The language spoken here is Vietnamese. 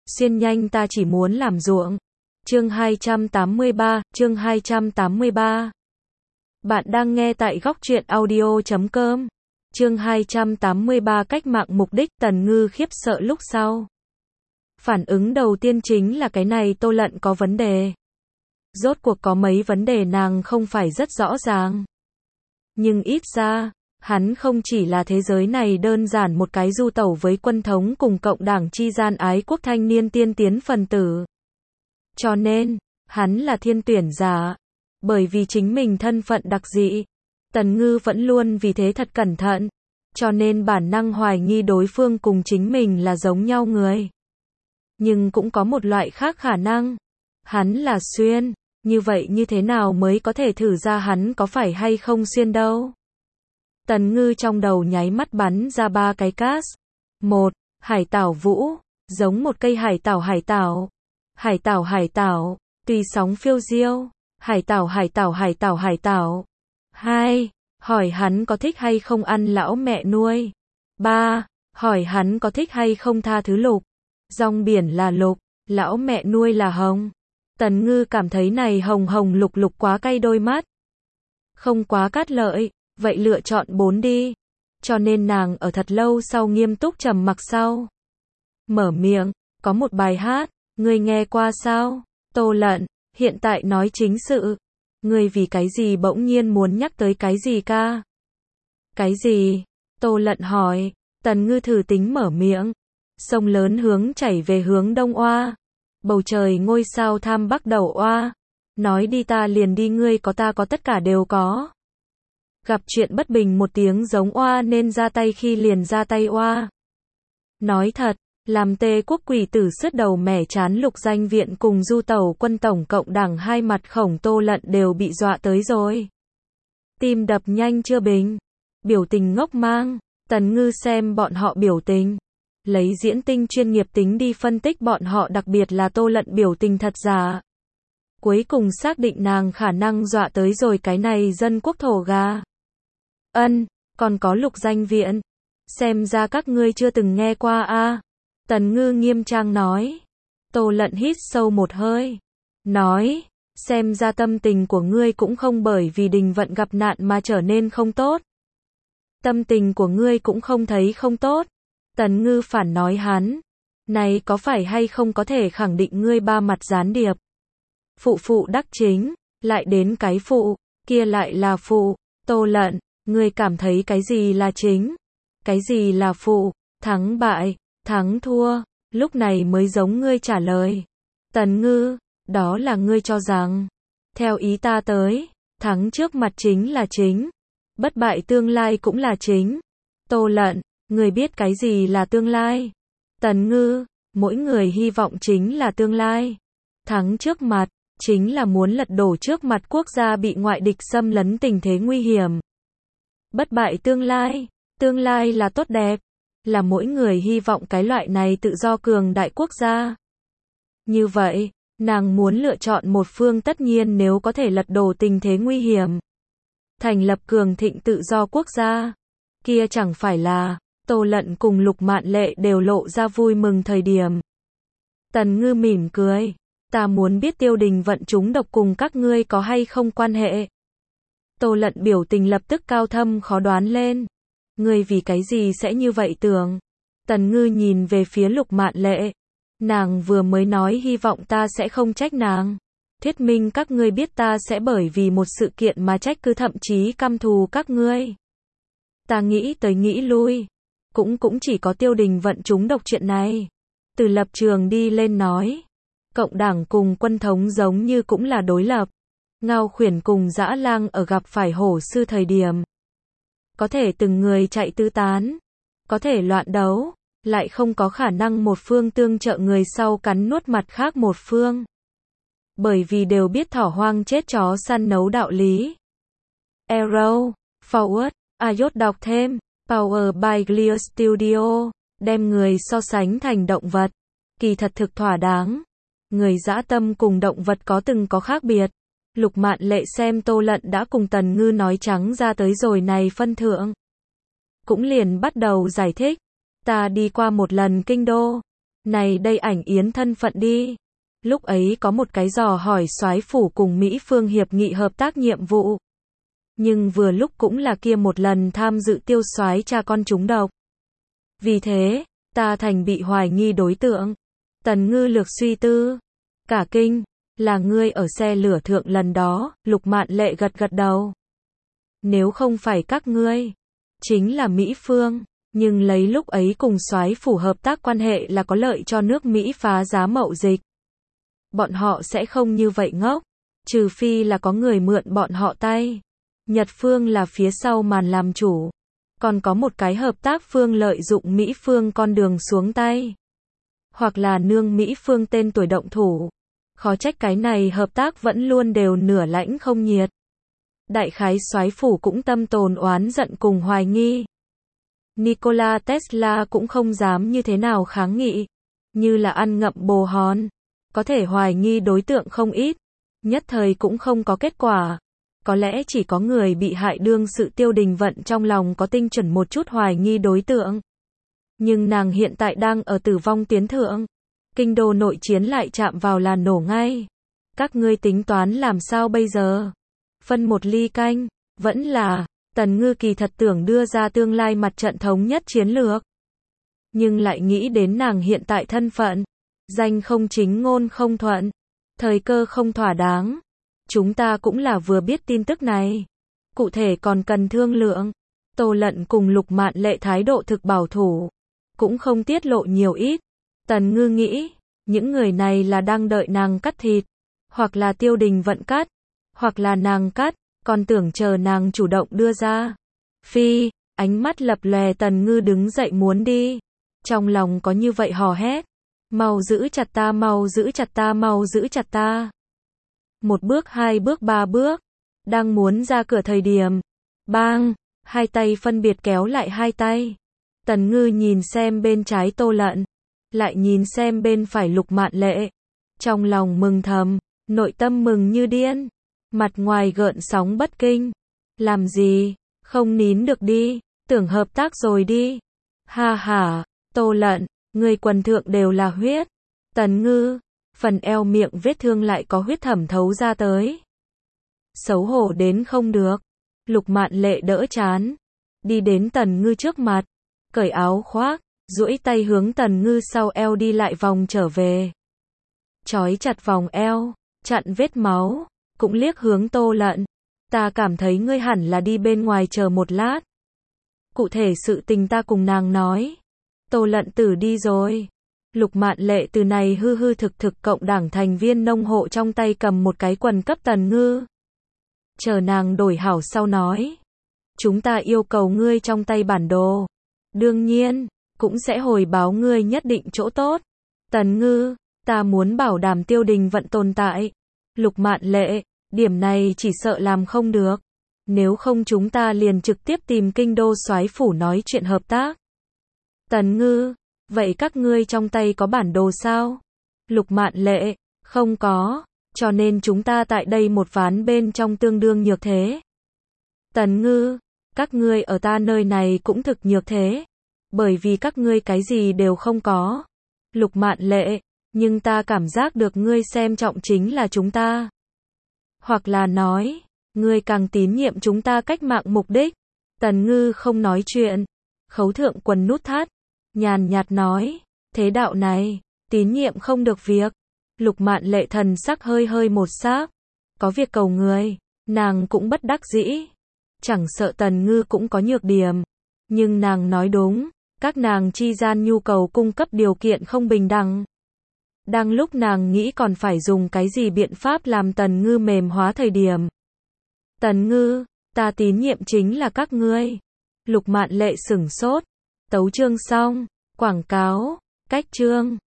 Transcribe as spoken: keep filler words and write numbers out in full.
xuyên nhanh ta chỉ muốn làm ruộng. Chương hai trăm tám mươi ba, chương hai trăm tám mươi ba. Bạn đang nghe tại góc truyện audio chấm com. Chương hai trăm tám mươi ba cách mạng mục đích. Tần Ngư khiếp sợ lúc sau. Phản ứng đầu tiên chính là cái này Tô Lận có vấn đề. Rốt cuộc có mấy vấn đề nàng không phải rất rõ ràng. Nhưng ít ra, hắn không chỉ là thế giới này đơn giản một cái du tẩu với quân thống cùng cộng đảng chi gian ái quốc thanh niên tiên tiến phần tử. Cho nên, hắn là thiên tuyển giả. Bởi vì chính mình thân phận đặc dị, Tần Ngư vẫn luôn vì thế thật cẩn thận. Cho nên bản năng hoài nghi đối phương cùng chính mình là giống nhau người. Nhưng cũng có một loại khác khả năng. Hắn là xuyên, như vậy như thế nào mới có thể thử ra hắn có phải hay không xuyên đâu. Tần Ngư trong đầu nháy mắt bắn ra ba cái cast. Một, hải tảo vũ, giống một cây hải tảo hải tảo. Hải tảo hải tảo, tùy sóng phiêu diêu. Hải tảo hải tảo hải tảo hải tảo. Hai, hỏi hắn có thích hay không ăn lão mẹ nuôi. Ba, hỏi hắn có thích hay không tha thứ lục. Rong biển là lục, lão mẹ nuôi là hồng. Tần Ngư cảm thấy này hồng hồng lục lục quá cay đôi mắt. Không quá cát lợi, vậy lựa chọn bốn đi. Cho nên nàng ở thật lâu sau nghiêm túc trầm mặc sau. Mở miệng, có một bài hát, ngươi nghe qua sao? Tô Lận, hiện tại nói chính sự. Ngươi vì cái gì bỗng nhiên muốn nhắc tới cái gì ca? Cái gì? Tô Lận hỏi. Tần Ngư thử tính mở miệng. Sông lớn hướng chảy về hướng đông oa. Bầu trời ngôi sao tham bắc đầu oa. Nói đi ta liền đi, ngươi có ta có tất cả đều có. Gặp chuyện bất bình một tiếng giống oa nên ra tay khi liền ra tay oa. Nói thật, làm tê quốc quỷ tử sứt đầu mẻ chán lục danh viện cùng du tẩu quân tổng cộng đảng hai mặt khổng Tô Lận đều bị dọa tới rồi. Tim đập nhanh chưa bình. Biểu tình ngốc mang. Tần Ngư xem bọn họ biểu tình. Lấy diễn tinh chuyên nghiệp tính đi phân tích bọn họ, đặc biệt là Tô Lận biểu tình thật giả. Cuối cùng xác định nàng khả năng dọa tới rồi cái này dân quốc thổ gà. Ân, còn có lục danh viện. Xem ra các ngươi chưa từng nghe qua a. À. Tần Ngư nghiêm trang nói. Tô Lận hít sâu một hơi. Nói, xem ra tâm tình của ngươi cũng không bởi vì đình vận gặp nạn mà trở nên không tốt. Tâm tình của ngươi cũng không thấy không tốt. Tần Ngư phản nói hắn. Này có phải hay không có thể khẳng định ngươi ba mặt gián điệp. Phụ phụ đắc chính, lại đến cái phụ, kia lại là phụ. Tô Lận, ngươi cảm thấy cái gì là chính? Cái gì là phụ? Thắng bại, thắng thua, lúc này mới giống ngươi trả lời. Tần Ngư, đó là ngươi cho rằng. Theo ý ta tới, thắng trước mặt chính là chính. Bất bại tương lai cũng là chính. Tô Lận, người biết cái gì là tương lai? Tần Ngư, mỗi người hy vọng chính là tương lai. Thắng trước mặt, chính là muốn lật đổ trước mặt quốc gia bị ngoại địch xâm lấn tình thế nguy hiểm. Bất bại tương lai, tương lai là tốt đẹp, là mỗi người hy vọng cái loại này tự do cường đại quốc gia. Như vậy, nàng muốn lựa chọn một phương tất nhiên nếu có thể lật đổ tình thế nguy hiểm. Thành lập cường thịnh tự do quốc gia. Kia chẳng phải là, Tô Lận cùng Lục Mạn Lệ đều lộ ra vui mừng thời điểm. Tần Ngư mỉm cười. Ta muốn biết Tiêu Đình vận chúng độc cùng các ngươi có hay không quan hệ. Tô Lận biểu tình lập tức cao thâm khó đoán lên. Ngươi vì cái gì sẽ như vậy tưởng? Tần Ngư nhìn về phía Lục Mạn Lệ. Nàng vừa mới nói hy vọng ta sẽ không trách nàng. Thuyết minh các ngươi biết ta sẽ bởi vì một sự kiện mà trách cứ thậm chí căm thù các ngươi. Ta nghĩ tới nghĩ lui. Cũng cũng chỉ có Tiêu Đình vận chúng độc chuyện này. Từ lập trường đi lên nói. Cộng đảng cùng quân thống giống như cũng là đối lập. Ngao Khuyển cùng Dã Lang ở gặp phải hổ sư thời điểm. Có thể từng người chạy tứ tán. Có thể loạn đấu. Lại không có khả năng một phương tương trợ người sau cắn nuốt mặt khác một phương. Bởi vì đều biết thỏ hoang chết chó săn nấu đạo lý. Arrow, Forward, Ayot đọc thêm. Power by Clear Studio. Đem người so sánh thành động vật. Kỳ thật thực thỏa đáng. Người dã tâm cùng động vật có từng có khác biệt. Lục Mạn Lệ xem Tô Lận đã cùng Tần Ngư nói trắng ra tới rồi này phân thượng. Cũng liền bắt đầu giải thích. Ta đi qua một lần kinh đô. Này đây ảnh Yến thân phận đi. Lúc ấy có một cái dò hỏi soái phủ cùng Mỹ Phương hiệp nghị hợp tác nhiệm vụ. Nhưng vừa lúc cũng là kia một lần tham dự tiêu soái cha con chúng độc. Vì thế, ta thành bị hoài nghi đối tượng. Tần Ngư lược suy tư. Cả kinh, là ngươi ở xe lửa thượng lần đó, Lục Mạn Lệ gật gật đầu. Nếu không phải các ngươi, chính là Mỹ Phương, nhưng lấy lúc ấy cùng soái phủ hợp tác quan hệ là có lợi cho nước Mỹ phá giá mậu dịch. Bọn họ sẽ không như vậy ngốc, trừ phi là có người mượn bọn họ tay. Nhật Phương là phía sau màn làm chủ, còn có một cái hợp tác phương lợi dụng Mỹ Phương con đường xuống tay. Hoặc là nương Mỹ Phương tên tuổi động thủ. Khó trách cái này hợp tác vẫn luôn đều nửa lãnh không nhiệt. Đại khái soái phủ cũng tâm tồn oán giận cùng hoài nghi. Nikola Tesla cũng không dám như thế nào kháng nghị. Như là ăn ngậm bồ hòn. Có thể hoài nghi đối tượng không ít. Nhất thời cũng không có kết quả. Có lẽ chỉ có người bị hại đương sự Tiêu Đình Vận trong lòng có tinh chuẩn một chút hoài nghi đối tượng. Nhưng nàng hiện tại đang ở tử vong tiến thượng. Kinh đô nội chiến lại chạm vào là nổ ngay. Các ngươi tính toán làm sao bây giờ? Phân một ly canh, vẫn là, Tần Ngư kỳ thật tưởng đưa ra tương lai mặt trận thống nhất chiến lược. Nhưng lại nghĩ đến nàng hiện tại thân phận. Danh không chính ngôn không thuận. Thời cơ không thỏa đáng. Chúng ta cũng là vừa biết tin tức này. Cụ thể còn cần thương lượng. Tô Lận cùng Lục Mạn Lệ thái độ thực bảo thủ. Cũng không tiết lộ nhiều ít. Tần Ngư nghĩ, những người này là đang đợi nàng cắt thịt. Hoặc là Tiêu Đình Vận cắt. Hoặc là nàng cắt, còn tưởng chờ nàng chủ động đưa ra. Phi, ánh mắt lập lòe Tần Ngư đứng dậy muốn đi. Trong lòng có như vậy hò hét. Mau giữ chặt ta, mau giữ chặt ta, mau giữ chặt ta. Một bước, hai bước, ba bước. Đang muốn ra cửa thời điểm. Bang, hai tay phân biệt kéo lại hai tay. Tần Ngư nhìn xem bên trái Tô Lận. Lại nhìn xem bên phải Lục Mạn Lệ. Trong lòng mừng thầm, nội tâm mừng như điên. Mặt ngoài gợn sóng bất kinh. Làm gì, không nín được đi, tưởng hợp tác rồi đi. Ha ha, Tô Lận, người quần thượng đều là huyết. Tần Ngư, phần eo miệng vết thương lại có huyết thẩm thấu ra tới. Xấu hổ đến không được. Lục Mạn Lệ đỡ chán. Đi đến Tần Ngư trước mặt. Cởi áo khoác, duỗi tay hướng Tần Ngư sau eo đi lại vòng trở về. Trói chặt vòng eo, chặn vết máu. Cũng liếc hướng Tô Lận. Ta cảm thấy ngươi hẳn là đi bên ngoài chờ một lát. Cụ thể sự tình ta cùng nàng nói. Tô Lận tử đi rồi. Lục Mạn Lệ từ này hư hư thực thực cộng đảng thành viên nông hộ trong tay cầm một cái quần cấp Tần Ngư. Chờ nàng đổi hảo sau nói. Chúng ta yêu cầu ngươi trong tay bản đồ. Đương nhiên, cũng sẽ hồi báo ngươi nhất định chỗ tốt. Tần Ngư, ta muốn bảo đảm Tiêu Đình Vận tồn tại. Lục Mạn Lệ, điểm này chỉ sợ làm không được. Nếu không chúng ta liền trực tiếp tìm kinh đô soái phủ nói chuyện hợp tác. Tần Ngư, vậy các ngươi trong tay có bản đồ sao? Lục Mạn Lệ, không có, cho nên chúng ta tại đây một ván bên trong tương đương nhược thế. Tần Ngư, các ngươi ở ta nơi này cũng thực nhược thế. Bởi vì các ngươi cái gì đều không có. Lục Mạn Lệ, nhưng ta cảm giác được ngươi xem trọng chính là chúng ta. Hoặc là nói, ngươi càng tín nhiệm chúng ta cách mạng mục đích. Tần Ngư không nói chuyện. Khấu thượng quần nút thắt. Nhàn nhạt nói, thế đạo này, tín nhiệm không được việc. Lục Mạn Lệ thần sắc hơi hơi một sáp. Có việc cầu người, nàng cũng bất đắc dĩ. Chẳng sợ Tần Ngư cũng có nhược điểm. Nhưng nàng nói đúng, các nàng chi gian nhu cầu cung cấp điều kiện không bình đẳng. Đang lúc nàng nghĩ còn phải dùng cái gì biện pháp làm Tần Ngư mềm hóa thời điểm. Tần Ngư, ta tín nhiệm chính là các ngươi. Lục Mạn Lệ sửng sốt. Tấu chương xong. Quảng cáo. Cách chương.